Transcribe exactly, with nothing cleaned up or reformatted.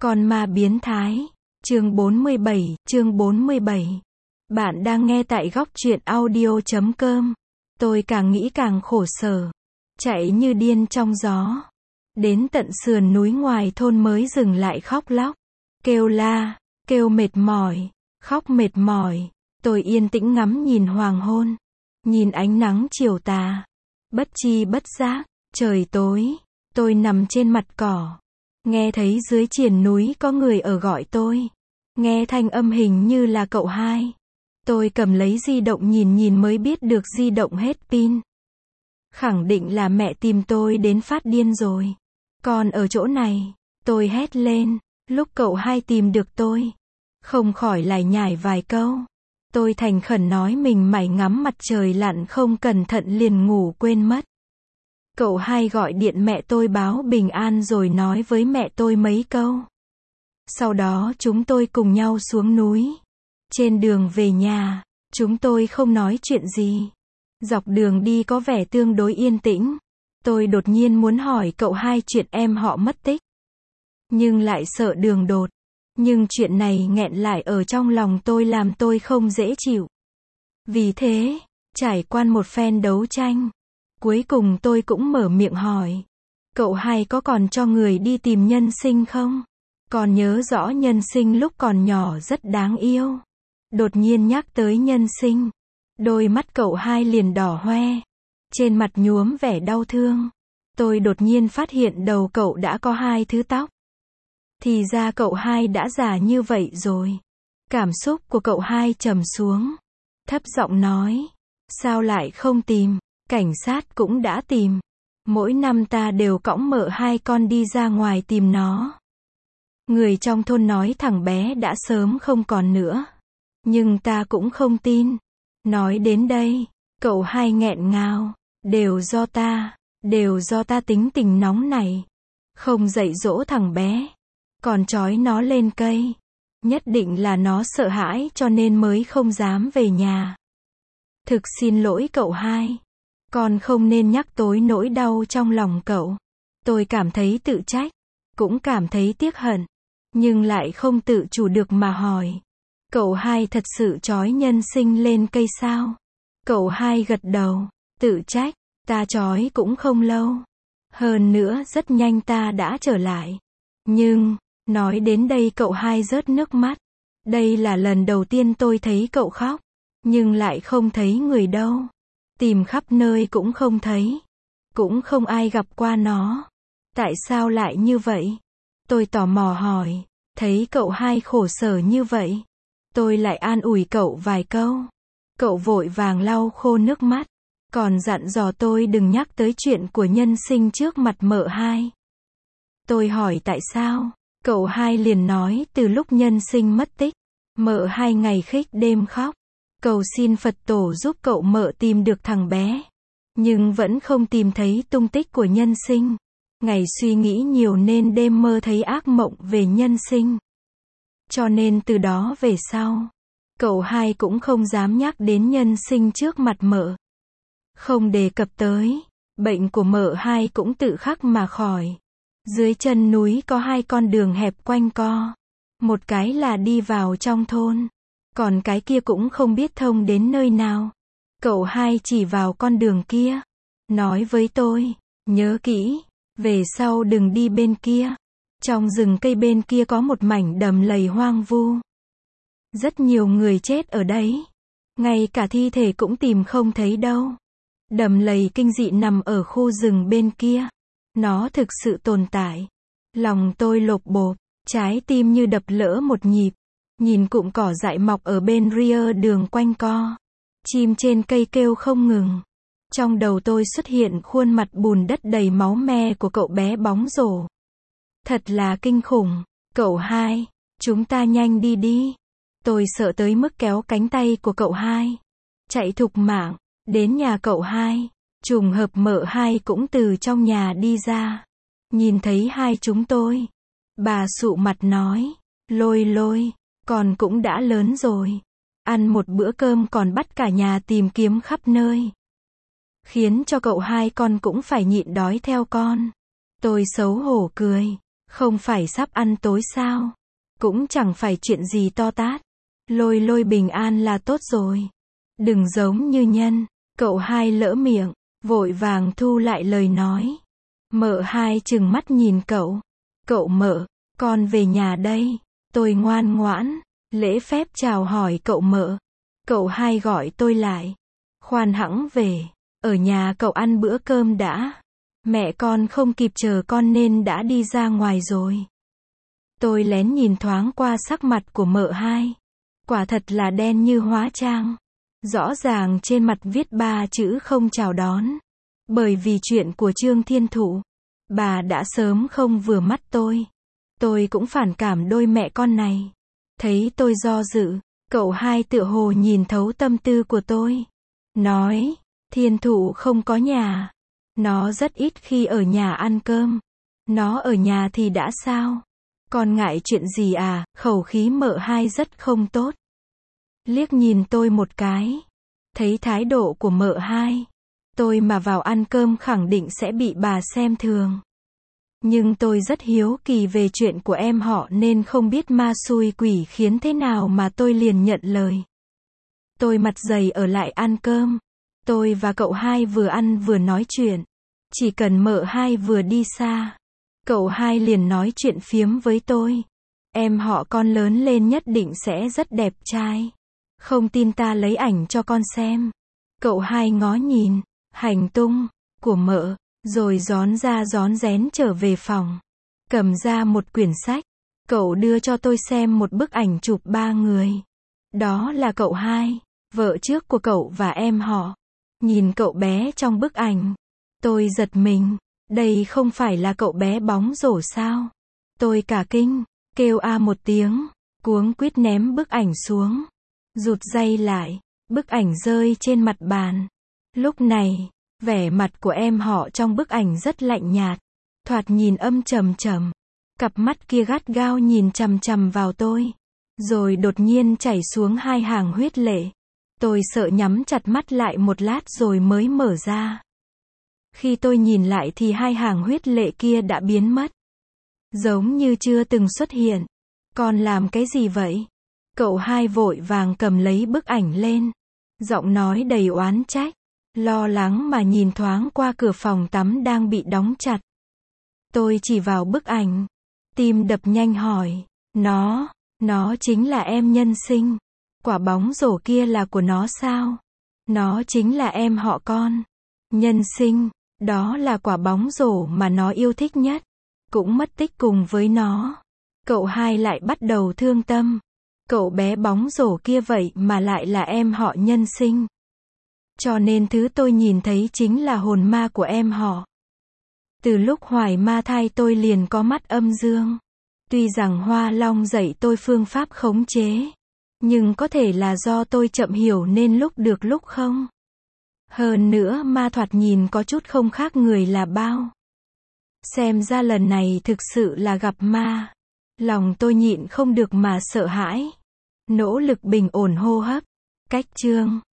Con ma biến thái. Chương bốn mươi bảy, chương bốn mươi bảy. Bạn đang nghe tại góc truyện audio chấm com. Tôi càng nghĩ càng khổ sở. Chạy như điên trong gió. Đến tận sườn núi ngoài thôn mới dừng lại khóc lóc. Kêu la, kêu mệt mỏi, khóc mệt mỏi. Tôi yên tĩnh ngắm nhìn hoàng hôn. Nhìn ánh nắng chiều tà. Bất chi bất giác, trời tối. Tôi nằm trên mặt cỏ. Nghe thấy dưới triền núi có người ở gọi tôi. Nghe thanh âm hình như là cậu hai. Tôi cầm lấy di động nhìn nhìn mới biết được di động hết pin. Khẳng định là mẹ tìm tôi đến phát điên rồi. Còn ở chỗ này, tôi hét lên, lúc cậu hai tìm được tôi. Không khỏi lải nhải vài câu. Tôi thành khẩn nói mình mải ngắm mặt trời lặn không cẩn thận liền ngủ quên mất. Cậu hai gọi điện mẹ tôi báo bình an rồi nói với mẹ tôi mấy câu. Sau đó chúng tôi cùng nhau xuống núi. Trên đường về nhà, chúng tôi không nói chuyện gì. Dọc đường đi có vẻ tương đối yên tĩnh. Tôi đột nhiên muốn hỏi cậu hai chuyện em họ mất tích. Nhưng lại sợ đường đột. Nhưng chuyện này nghẹn lại ở trong lòng tôi làm tôi không dễ chịu. Vì thế, trải qua một phen đấu tranh. Cuối cùng tôi cũng mở miệng hỏi. Cậu hai có còn cho người đi tìm nhân sinh không? Còn nhớ rõ nhân sinh lúc còn nhỏ rất đáng yêu. Đột nhiên nhắc tới nhân sinh. Đôi mắt cậu hai liền đỏ hoe. Trên mặt nhuốm vẻ đau thương. Tôi đột nhiên phát hiện đầu cậu đã có hai thứ tóc. Thì ra cậu hai đã già như vậy rồi. Cảm xúc của cậu hai trầm xuống. Thấp giọng nói. Sao lại không tìm? Cảnh sát cũng đã tìm. Mỗi năm ta đều cõng mợ hai con đi ra ngoài tìm nó. Người trong thôn nói thằng bé đã sớm không còn nữa. Nhưng ta cũng không tin. Nói đến đây, cậu hai nghẹn ngào. Đều do ta, đều do ta tính tình nóng này. Không dạy dỗ thằng bé. Còn trói nó lên cây. Nhất định là nó sợ hãi cho nên mới không dám về nhà. Thực xin lỗi cậu hai. Con không nên nhắc tối nỗi đau trong lòng cậu. Tôi cảm thấy tự trách. Cũng cảm thấy tiếc hận. Nhưng lại không tự chủ được mà hỏi. Cậu hai thật sự trói nhân sinh lên cây sao? Cậu hai gật đầu. Tự trách. Ta trói cũng không lâu. Hơn nữa rất nhanh ta đã trở lại. Nhưng, nói đến đây cậu hai rớt nước mắt. Đây là lần đầu tiên tôi thấy cậu khóc. Nhưng lại không thấy người đâu. Tìm khắp nơi cũng không thấy. Cũng không ai gặp qua nó. Tại sao lại như vậy? Tôi tò mò hỏi. Thấy cậu hai khổ sở như vậy. Tôi lại an ủi cậu vài câu. Cậu vội vàng lau khô nước mắt. Còn dặn dò tôi đừng nhắc tới chuyện của nhân sinh trước mặt mợ hai. Tôi hỏi tại sao? Cậu hai liền nói từ lúc nhân sinh mất tích. Mợ hai ngày khích đêm khóc. Cầu xin Phật tổ giúp cậu mợ tìm được thằng bé. Nhưng vẫn không tìm thấy tung tích của nhân sinh. Ngày suy nghĩ nhiều nên đêm mơ thấy ác mộng về nhân sinh. Cho nên từ đó về sau, cậu hai cũng không dám nhắc đến nhân sinh trước mặt mợ. Không đề cập tới, bệnh của mợ hai cũng tự khắc mà khỏi. Dưới chân núi có hai con đường hẹp quanh co. Một cái là đi vào trong thôn. Còn cái kia cũng không biết thông đến nơi nào. Cậu hai chỉ vào con đường kia. Nói với tôi, nhớ kỹ, về sau đừng đi bên kia. Trong rừng cây bên kia có một mảnh đầm lầy hoang vu. Rất nhiều người chết ở đấy. Ngay cả thi thể cũng tìm không thấy đâu. Đầm lầy kinh dị nằm ở khu rừng bên kia. Nó thực sự tồn tại. Lòng tôi lột bột, trái tim như đập lỡ một nhịp. Nhìn cụm cỏ dại mọc ở bên ria đường quanh co. Chim trên cây kêu không ngừng. Trong đầu tôi xuất hiện khuôn mặt bùn đất đầy máu me của cậu bé bóng rổ. Thật là kinh khủng. Cậu hai, chúng ta nhanh đi đi. Tôi sợ tới mức kéo cánh tay của cậu hai. Chạy thục mạng, đến nhà cậu hai. Trùng hợp mợ hai cũng từ trong nhà đi ra. Nhìn thấy hai chúng tôi. Bà sụ mặt nói, lôi lôi, con cũng đã lớn rồi. Ăn một bữa cơm còn bắt cả nhà tìm kiếm khắp nơi. Khiến cho cậu hai con cũng phải nhịn đói theo con. Tôi xấu hổ cười. Không phải sắp ăn tối sao? Cũng chẳng phải chuyện gì to tát. Lôi lôi bình an là tốt rồi. Đừng giống như Nhân. Cậu hai lỡ miệng, vội vàng thu lại lời nói. Mợ hai trừng mắt nhìn cậu. Cậu mợ, con về nhà đây. Tôi ngoan ngoãn, lễ phép chào hỏi cậu mợ. Cậu hai gọi tôi lại. Khoan hẵng về, ở nhà cậu ăn bữa cơm đã. Mẹ con không kịp chờ con nên đã đi ra ngoài rồi. Tôi lén nhìn thoáng qua sắc mặt của mợ hai. Quả thật là đen như hóa trang. Rõ ràng trên mặt viết ba chữ không chào đón. Bởi vì chuyện của Trương Thiên Thụ, bà đã sớm không vừa mắt tôi. Tôi cũng phản cảm đôi mẹ con này. Thấy tôi do dự, cậu hai tựa hồ nhìn thấu tâm tư của tôi. Nói, Thiên Thụ không có nhà. Nó rất ít khi ở nhà ăn cơm. Nó ở nhà thì đã sao? Còn ngại chuyện gì à? Khẩu khí mợ hai rất không tốt. Liếc nhìn tôi một cái. Thấy thái độ của mợ hai. Tôi mà vào ăn cơm khẳng định sẽ bị bà xem thường. Nhưng tôi rất hiếu kỳ về chuyện của em họ nên không biết ma xui quỷ khiến thế nào mà tôi liền nhận lời. Tôi mặt dày ở lại ăn cơm. Tôi và cậu hai vừa ăn vừa nói chuyện. Chỉ cần mợ hai vừa đi xa, cậu hai liền nói chuyện phiếm với tôi. Em họ con lớn lên nhất định sẽ rất đẹp trai. Không tin ta lấy ảnh cho con xem. Cậu hai ngó nhìn hành tung của mợ, rồi rón ra rón rén trở về phòng. Cầm ra một quyển sách. Cậu đưa cho tôi xem một bức ảnh chụp ba người. Đó là cậu hai, vợ trước của cậu và em họ. Nhìn cậu bé trong bức ảnh, tôi giật mình. Đây không phải là cậu bé bóng rổ sao? Tôi cả kinh, kêu a một tiếng, cuống quýt ném bức ảnh xuống. Rụt ray lại, bức ảnh rơi trên mặt bàn. Lúc này, vẻ mặt của em họ trong bức ảnh rất lạnh nhạt. Thoạt nhìn âm trầm trầm. Cặp mắt kia gắt gao nhìn chằm chằm vào tôi. Rồi đột nhiên chảy xuống hai hàng huyết lệ. Tôi sợ nhắm chặt mắt lại một lát rồi mới mở ra. Khi tôi nhìn lại thì hai hàng huyết lệ kia đã biến mất. Giống như chưa từng xuất hiện. Con làm cái gì vậy? Cậu hai vội vàng cầm lấy bức ảnh lên. Giọng nói đầy oán trách. Lo lắng mà nhìn thoáng qua cửa phòng tắm đang bị đóng chặt. Tôi chỉ vào bức ảnh. Tim đập nhanh hỏi. Nó, nó chính là em Nhân sinh. Quả bóng rổ kia là của nó sao? Nó chính là em họ con. Nhân sinh, đó là quả bóng rổ mà nó yêu thích nhất. Cũng mất tích cùng với nó. Cậu hai lại bắt đầu thương tâm. Cậu bé bóng rổ kia vậy mà lại là em họ Nhân sinh. Cho nên thứ tôi nhìn thấy chính là hồn ma của em họ. Từ lúc hoài ma thai tôi liền có mắt âm dương. Tuy rằng Hoa Long dạy tôi phương pháp khống chế. Nhưng có thể là do tôi chậm hiểu nên lúc được lúc không. Hơn nữa ma thoạt nhìn có chút không khác người là bao. Xem ra lần này thực sự là gặp ma. Lòng tôi nhịn không được mà sợ hãi. Nỗ lực bình ổn hô hấp. Cách chương